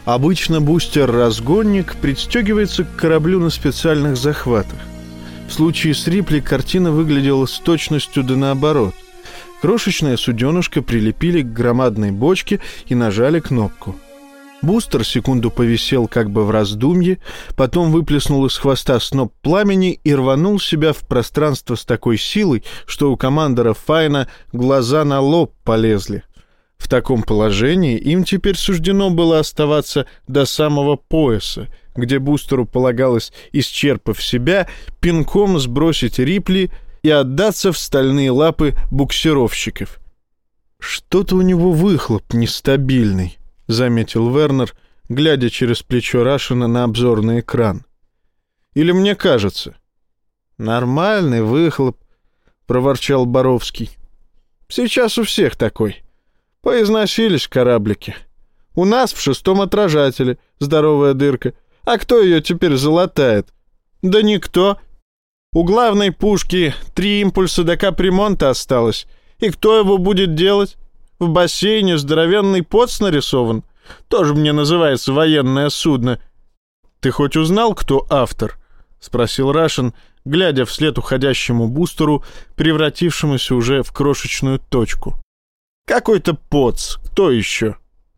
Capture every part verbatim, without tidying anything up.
Обычно бустер-разгонник пристегивается к кораблю на специальных захватах. В случае с Рипли картина выглядела с точностью да наоборот. Крошечное суденышко прилепили к громадной бочке и нажали кнопку. Бустер секунду повисел как бы в раздумье, потом выплеснул из хвоста сноп пламени и рванул себя в пространство с такой силой, что у командора Файна глаза на лоб полезли. В таком положении им теперь суждено было оставаться до самого пояса, где бустеру полагалось, исчерпав себя, пинком сбросить Рипли и отдаться в стальные лапы буксировщиков. «Что-то у него выхлоп нестабильный», — заметил Вернер, глядя через плечо Рашена на обзорный экран. «Или мне кажется?» «Нормальный выхлоп», — проворчал Боровский. «Сейчас у всех такой. Поизносились кораблики. У нас в шестом отражателе здоровая дырка. А кто ее теперь залатает? Да никто. У главной пушки три импульса до капремонта осталось. И кто его будет делать? В бассейне здоровенный поц нарисован. Тоже мне называется военное судно. Ты хоть узнал, кто автор?» — спросил Рашен, глядя вслед уходящему бустеру, превратившемуся уже в крошечную точку. «Какой-то поц. Кто еще?»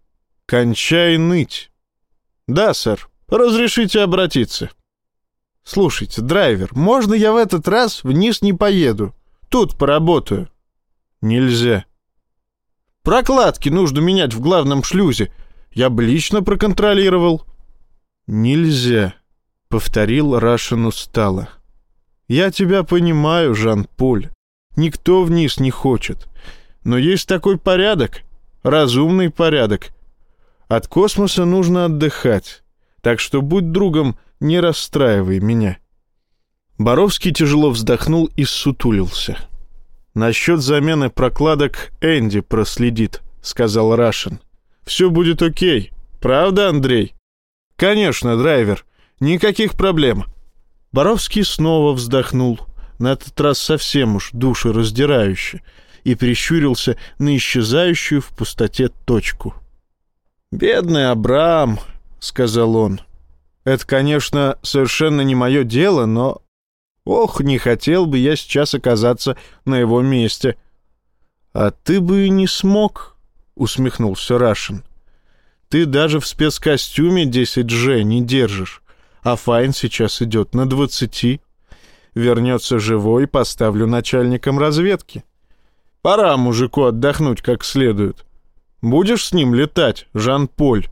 «Кончай ныть». «Да, сэр. Разрешите обратиться?» «Слушайте, драйвер, можно я в этот раз вниз не поеду? Тут поработаю». «Нельзя». «Прокладки нужно менять в главном шлюзе. Я бы лично проконтролировал». «Нельзя», — повторил Рашен устало. «Я тебя понимаю, Жан-Поль. Никто вниз не хочет. Но есть такой порядок, разумный порядок. От космоса нужно отдыхать. Так что будь другом, не расстраивай меня». Боровский тяжело вздохнул и ссутулился. «Насчет замены прокладок Энди проследит», — сказал Рашен. «Все будет окей. Правда, Андрей?» «Конечно, драйвер. Никаких проблем». Боровский снова вздохнул, на этот раз совсем уж душераздирающе, и прищурился на исчезающую в пустоте точку. «Бедный Абрам», — сказал он. «Это, конечно, совершенно не мое дело, но... Ох, не хотел бы я сейчас оказаться на его месте». «А ты бы и не смог», — усмехнулся Рашен. «Ты даже в спецкостюме десять джи не держишь, а Файн сейчас идет на двадцати. Вернется живой, поставлю начальником разведки. Пора мужику отдохнуть как следует. Будешь с ним летать, Жан-Поль?»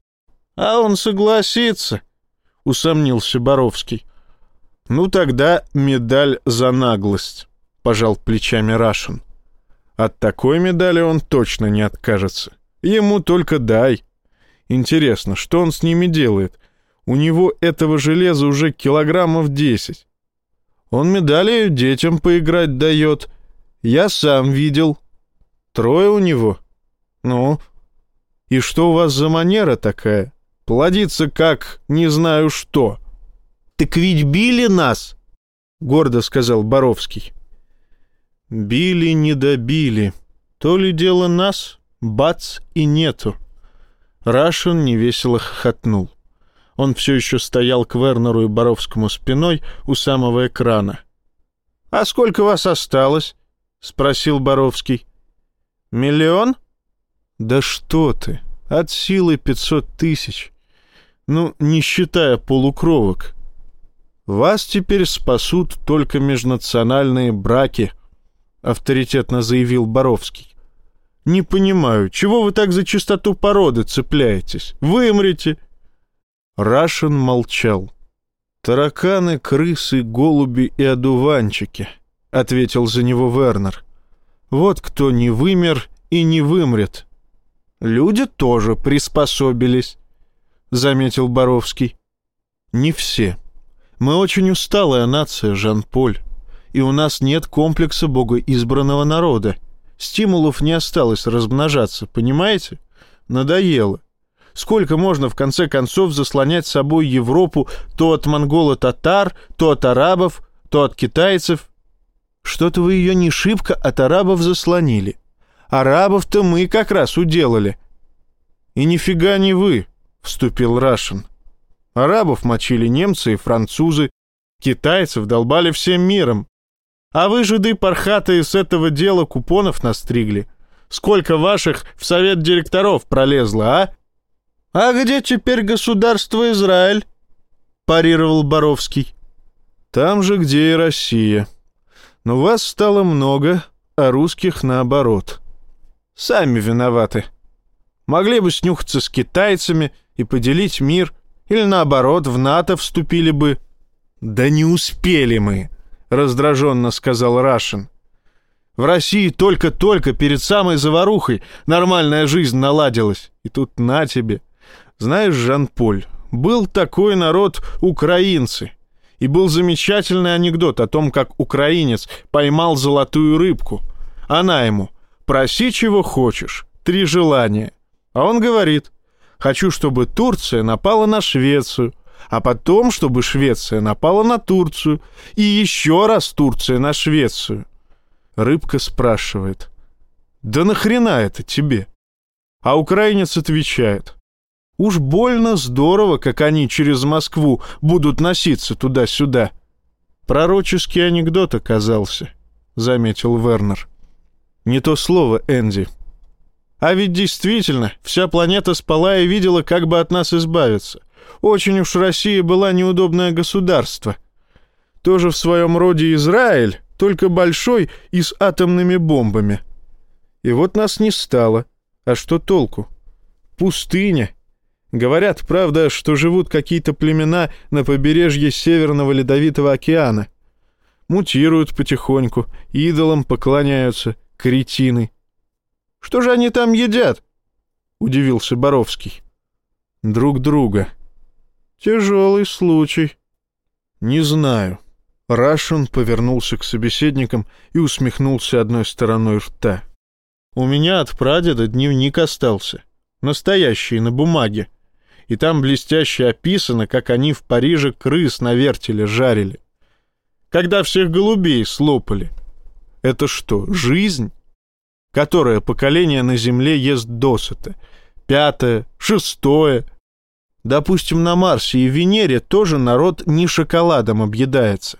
«А он согласится», — усомнился Боровский. «Ну тогда медаль за наглость», — пожал плечами Рашен. «От такой медали он точно не откажется. Ему только дай. Интересно, что он с ними делает? У него этого железа уже килограммов десять. Он медали детям поиграть дает. Я сам видел. Трое у него. Ну, и что у вас за манера такая? Плодиться как не знаю что». «Так ведь били нас», — гордо сказал Боровский. «Били, не добили. То ли дело нас, бац, и нету». Рашен невесело хохотнул. Он все еще стоял к Вернеру и Боровскому спиной у самого экрана. «А сколько вас осталось?» — спросил Боровский. «Миллион?» «Да что ты, от силы пятьсот тысяч. Ну, не считая полукровок. Вас теперь спасут только межнациональные браки», — авторитетно заявил Боровский. «Не понимаю, чего вы так за чистоту породы цепляетесь? Вымрете». Рашен молчал. «Тараканы, крысы, голуби и одуванчики», — ответил за него Вернер. «Вот кто не вымер и не вымрет». «Люди тоже приспособились», — заметил Боровский. «Не все. Мы очень усталая нация, Жан-Поль, и у нас нет комплекса богоизбранного народа. Стимулов не осталось размножаться, понимаете? Надоело. Сколько можно, в конце концов, заслонять собой Европу то от монголо-татар, то от арабов, то от китайцев? Что-то вы ее не шибко от арабов заслонили. Арабов-то мы как раз уделали». «И нифига не вы. вступил Рашин. Арабов мочили немцы и французы, китайцев долбали всем миром. А вы, жиды пархатые, с этого дела купонов настригли. Сколько ваших в совет директоров пролезло, а? А где теперь государство Израиль? Парировал Боровский. Там же, где и Россия. Но вас стало много, а русских наоборот. Сами виноваты. Могли бы снюхаться с китайцами и поделить мир, или наоборот, в НАТО вступили бы. Да не успели мы, раздраженно сказал Рашин. В России только-только перед самой заварухой нормальная жизнь наладилась. И тут на тебе. Знаешь, Жан-Поль, был такой народ украинцы. И был замечательный анекдот о том, как украинец поймал золотую рыбку. Она ему: проси, чего хочешь, три желания. А он говорит: хочу, чтобы Турция напала на Швецию, а потом, чтобы Швеция напала на Турцию, и еще раз Турция на Швецию. Рыбка спрашивает: да нахрена это тебе? А украинец отвечает: уж больно здорово, как они через Москву будут носиться туда-сюда. Пророческий анекдот оказался, заметил Вернер. Не то слово, Энди. А ведь действительно, вся планета спала и видела, как бы от нас избавиться. Очень уж Россия была неудобное государство. Тоже в своем роде Израиль, только большой и с атомными бомбами. И вот нас не стало. А что толку? Пустыня. Говорят, правда, что живут какие-то племена на побережье Северного Ледовитого океана. Мутируют потихоньку, идолам поклоняются, кретины. Что же они там едят? Удивился Боровский. Друг друга. Тяжелый случай. Не знаю. Рашин повернулся к собеседникам и усмехнулся одной стороной рта. У меня от прадеда дневник остался. Настоящий, на бумаге. И там блестяще описано, как они в Париже крыс на вертеле жарили. Когда всех голубей слопали. Это что, жизнь? Которое поколение на земле ест досыта? Пятое, шестое. Допустим, на Марсе и Венере тоже народ не шоколадом объедается.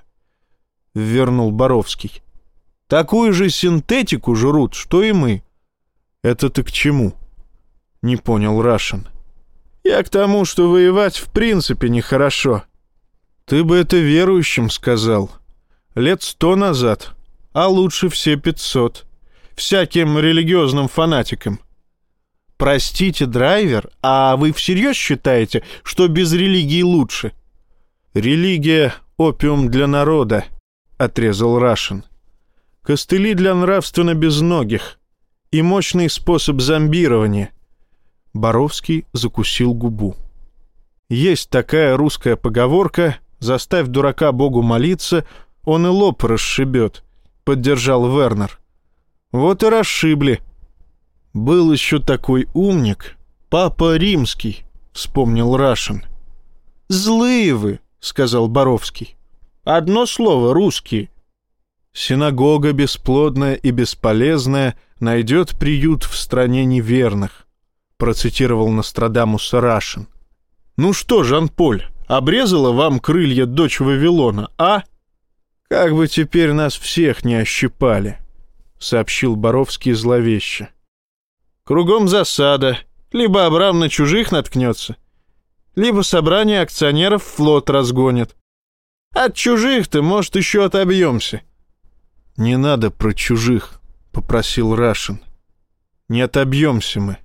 Вернул Боровский. Такую же синтетику жрут, что и мы. Это ты к чему? Не понял Рашин. Я к тому, что воевать в принципе нехорошо. Ты бы это верующим сказал. Лет сто назад, а лучше все пятьсот. Всяким религиозным фанатикам. Простите, драйвер, а вы всерьез считаете, что без религии лучше? Религия — опиум для народа, отрезал Рашин. Костыли для нравственно безногих и мощный способ зомбирования. Боровский закусил губу. Есть такая русская поговорка: заставь дурака Богу молиться, он и лоб расшибет, поддержал Вернер. Вот и расшибли. Был еще такой умник, Папа Римский, вспомнил Рашин. Злые вы, сказал Боровский. Одно слово — русские. Синагога бесплодная и бесполезная найдет приют в стране неверных, процитировал Нострадамуса Рашин. Ну что, Жан-Поль, обрезала вам крылья дочь Вавилона, а? Как бы теперь нас всех не ощипали, сообщил Боровский зловеще. Кругом засада. Либо Абрам на чужих наткнется, либо собрание акционеров флот разгонит. От чужих-то, может, еще отобьемся. Не надо про чужих, попросил Рашин. Не отобьемся мы.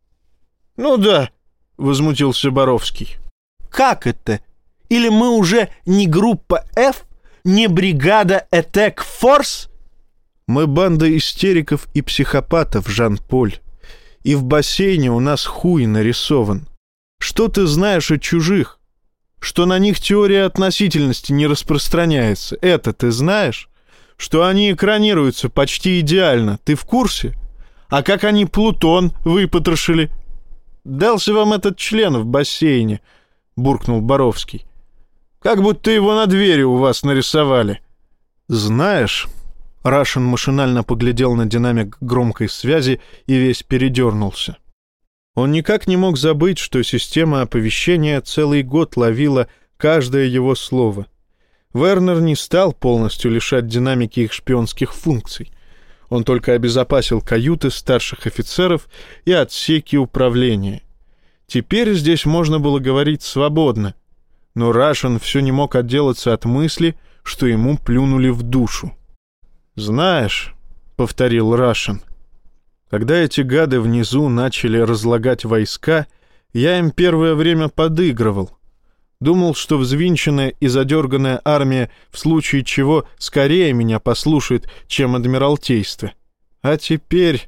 Ну да, возмутился Боровский. Как это? Или мы уже не группа F, не бригада Attack Force? Мы банда истериков и психопатов, Жан-Поль. И в бассейне у нас хуй нарисован. Что ты знаешь о чужих? Что на них теория относительности не распространяется. Это ты знаешь? Что они экранируются почти идеально. Ты в курсе? А как они Плутон выпотрошили? Дался вам этот член в бассейне, буркнул Боровский. Как будто его на двери у вас нарисовали. Знаешь... Рашин машинально поглядел на динамик громкой связи и весь передернулся. Он никак не мог забыть, что система оповещения целый год ловила каждое его слово. Вернер не стал полностью лишать динамики их шпионских функций. Он только обезопасил каюты старших офицеров и отсеки управления. Теперь здесь можно было говорить свободно, но Рашен все не мог отделаться от мысли, что ему плюнули в душу. «Знаешь», — повторил Рашен, — «когда эти гады внизу начали разлагать войска, я им первое время подыгрывал. Думал, что взвинченная и задерганная армия в случае чего скорее меня послушает, чем Адмиралтейство. А теперь...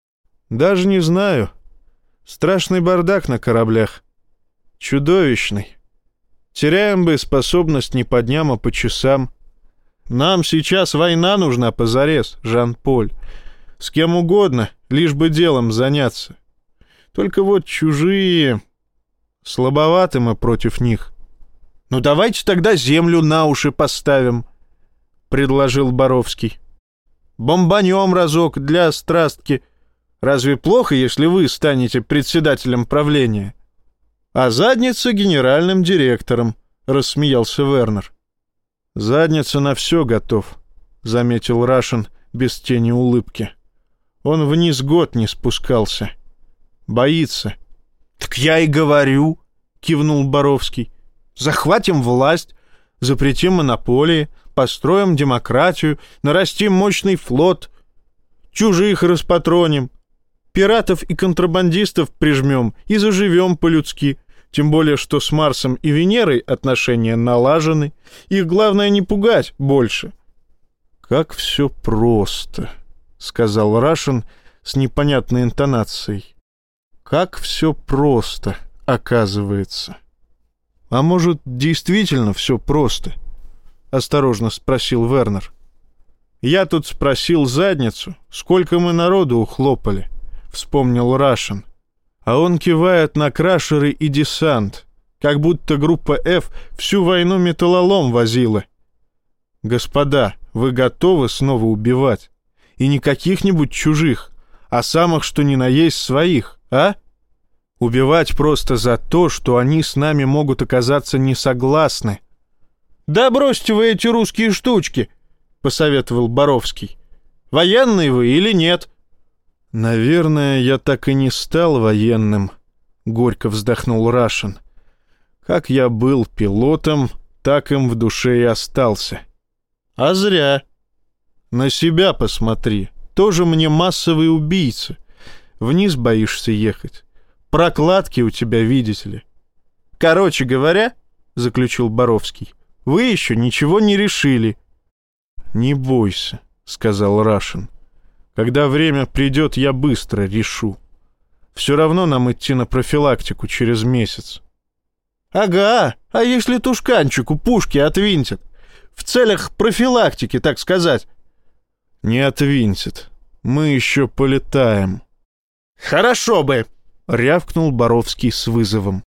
даже не знаю. Страшный бардак на кораблях. Чудовищный. Теряем бы способность не по дням, а по часам. Нам сейчас война нужна позарез, Жан-Поль. С кем угодно, лишь бы делом заняться. Только вот чужие... слабоваты мы против них». «Ну давайте тогда землю на уши поставим», — предложил Боровский. «Бомбанем разок для страстки. Разве плохо, если вы станете председателем правления?» «А задница генеральным директором», — рассмеялся Вернер. «Задница на все готов», — заметил Рашен без тени улыбки. «Он вниз год не спускался. Боится». «Так я и говорю», — кивнул Боровский. «Захватим власть, запретим монополии, построим демократию, нарастим мощный флот, чужих распатроним, пиратов и контрабандистов прижмем и заживем по-людски, тем более что с Марсом и Венерой отношения налажены, их главное не пугать больше». «Как все просто», — сказал Рашен с непонятной интонацией. «Как все просто, оказывается». «А может, действительно все просто?» — осторожно спросил Вернер. «Я тут спросил задницу, сколько мы народу ухлопали», — вспомнил Рашен. А он кивает на крашеры и десант, как будто группа F всю войну металлолом возила. «Господа, вы готовы снова убивать? И не каких-нибудь чужих, а самых что ни на есть своих, а? Убивать просто за то, что они с нами могут оказаться не согласны». «Да бросьте вы эти русские штучки», — посоветовал Боровский. «Военные вы или нет?» «Наверное, я так и не стал военным», — горько вздохнул Рашен. «Как я был пилотом, так им в душе и остался». «А зря. На себя посмотри. Тоже мне массовый убийца. Вниз боишься ехать. Прокладки у тебя, видите ли». «Короче говоря, — заключил Боровский, — вы еще ничего не решили». «Не бойся, — сказал Рашен. Когда время придет, я быстро решу. Все равно нам идти на профилактику через месяц». «Ага, а если тушканчику пушки отвинтят? В целях профилактики, так сказать». «Не отвинтят. Мы еще полетаем». «Хорошо бы!» — рявкнул Боровский с вызовом.